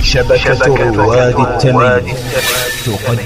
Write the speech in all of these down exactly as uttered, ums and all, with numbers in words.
شبكة رواد التمييز تقدم.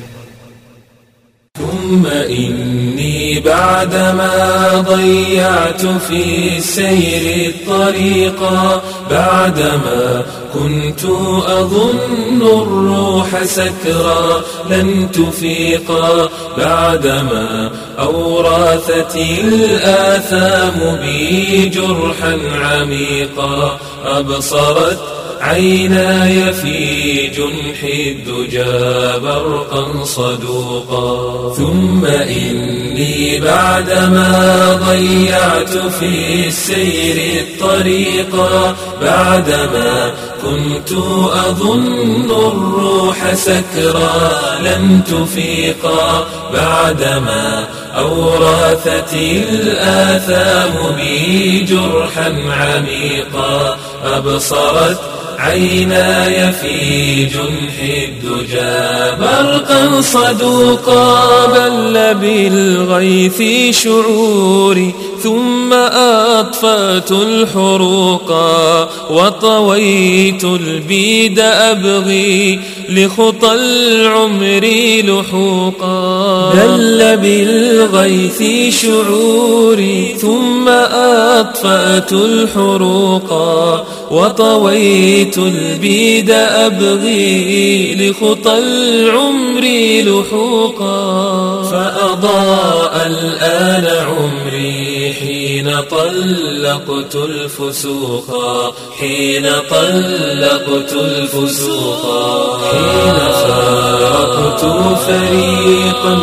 ثم إني بعدما ضيعت في السير الطريقا، بعدما كنت أظن الروح سكرا لن تفيقا، بعدما أورثت الآثام بي جرحا عميقا، أبصرت عيناي في جنح الدجى برقا صدوقا. ثم إني بعدما ضيعت في السير الطريقا، بعدما كنت أظن الروح سكرا لن تفيقا، بعدما أورثت الآثام بي جرحا عميقا، أبصرت عيناي في جنح الدجى برقا صدوقا. بل بالغيث شعوري ثم أطفأت الحروقا، وطويت البيد أبغي لخطى العمر لحوقا. بل بالغيث شعوري ثم أطفأت الحروقا، وطويت البيد أبغي لخطى العمر لحوقا. فأضاء الآن عمري حين طلقت الفسوقا، حين طلقت الفسوقا. حين فارقت فريقا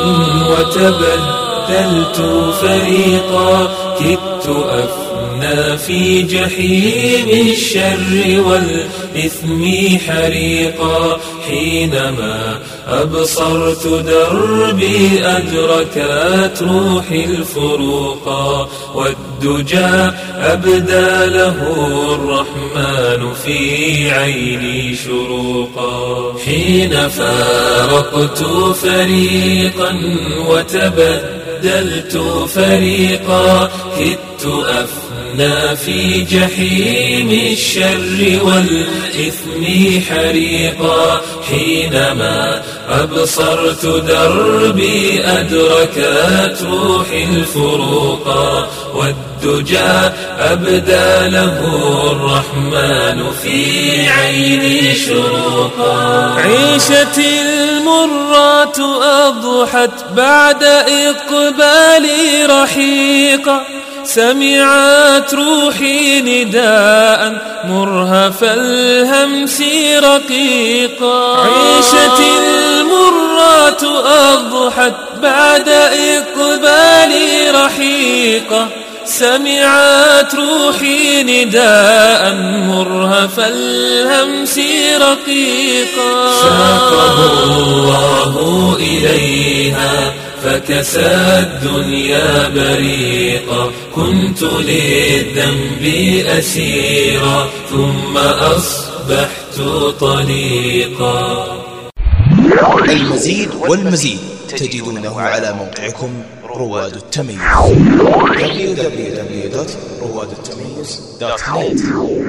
وتبدلت فريقا، كدت أفنى في جحيم الشر والإثم حريقا. حينما أبصرت دربي أدركت روحي الفروقا، والدجى أبدى له الرحمن في عيني شروقا. حين فارقت فريقا وتبدلت فريقا، كدت أفنى في جحيم الشر والإثم حريقا. حينما أبصرت دربي أدركت روحي الفروقا، والدجى أبدى له الرحمن في عيني شروقا. عيشتي المرات أضحت بعد إقبالي رحيقا، سمعت روحي نداء مرهف الهمس رقيقا. عيشتي المرات أضحت بعد إقبالي رحيقا، سمعت روحي نداء مرهف الهمس رقيقا. ساقه الله إليها فكسى الدنيا بريقا، كنت للذنب أسيرا ثم أصبحت طليقا. المزيد والمزيد تجدونه على موقعكم رواد التمييز دبليو دبليو دبليو دوت رواد التمييز دوت نت.